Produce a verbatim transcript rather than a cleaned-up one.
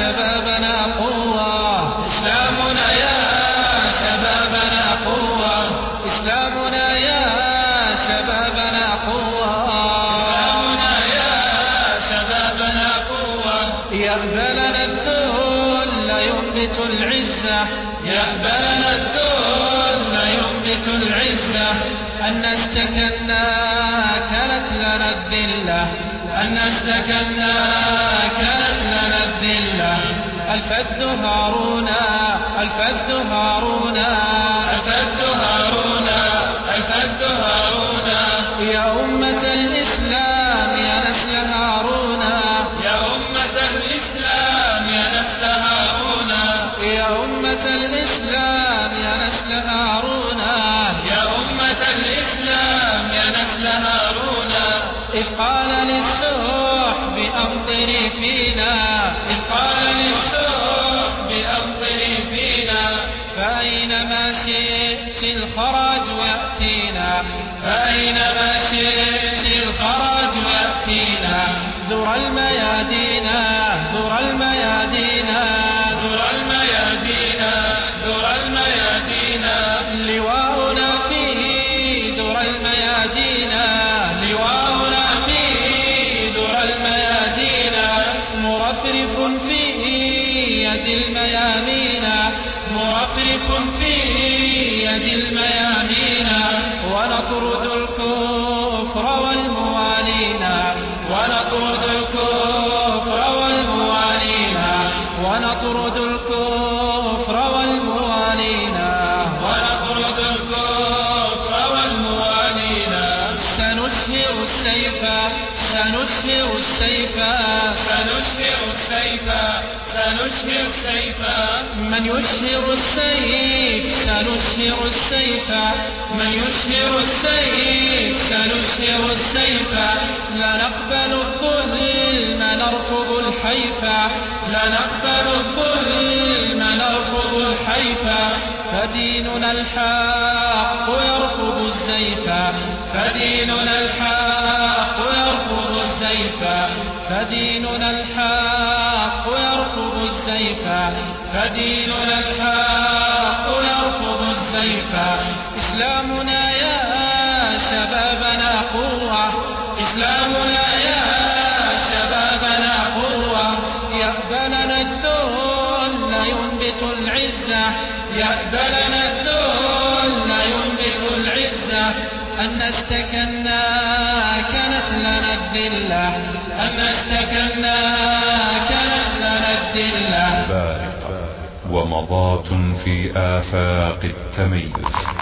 شبابنا قوة إسلامنا يا شبابنا قوة إسلامنا يا شبابنا قوة إسلامنا يا شبابنا قوة يأبى لنا الذل ينبت العزة يأبى لنا الذل ينبت العزة أن استكنا كانت لنا الذلة أن استكنا كانت لنا الذلة الفذ هارون الفذ هارون الفذ هارون الفذ هارون يا أمة الإسلام يا نسل هارون يا أمة الإسلام يا نسل هارون يا أمة الإسلام يا نسل هارون يا أمة الإسلام يا نسل هارون إذ قال للسحب أمطري فينا إذ قال للسحب أمطري فينا فأينما شئت الخراج يأتينا فأينما شئت الخراج يأتينا ذر الميادين ذر الميادين ذر الميادين ذر الميادين لواؤنا فيه ذر الميادين لواؤنا فيه ذر الميادين مرفرف في يد الميامين مرفرف في يد الميامين ونطرد الكفر والموالين ونطرد الكفر والموالين ونطرد الكفر والموالين ونطرد الكفر والموالين سنسهر السيف سنسهر السيف سنسهر السيف سنسهر السيف من يسهر السيف سنسهر السيف من يسهر السيف سنسهر السيف لا نقبل الظلم نرفض الحيف لا نقبل الظلم نرفض الحيف فديننا الحق يرفض الزيف فديننا الحق يرفض الزيف فديننا الحق يرفض الزيف فديننا الحق يرفض الزيف إسلامنا يا شبابنا قوة إسلامنا يا شبابنا قوة يأبى لنا الذل ينبت العزة يأبى لنا الذل ينبت العزة أن استكنا كانت لنا الذلة أن استكنا كانت لنا الذلة بارقة ومضات في آفاق التميز.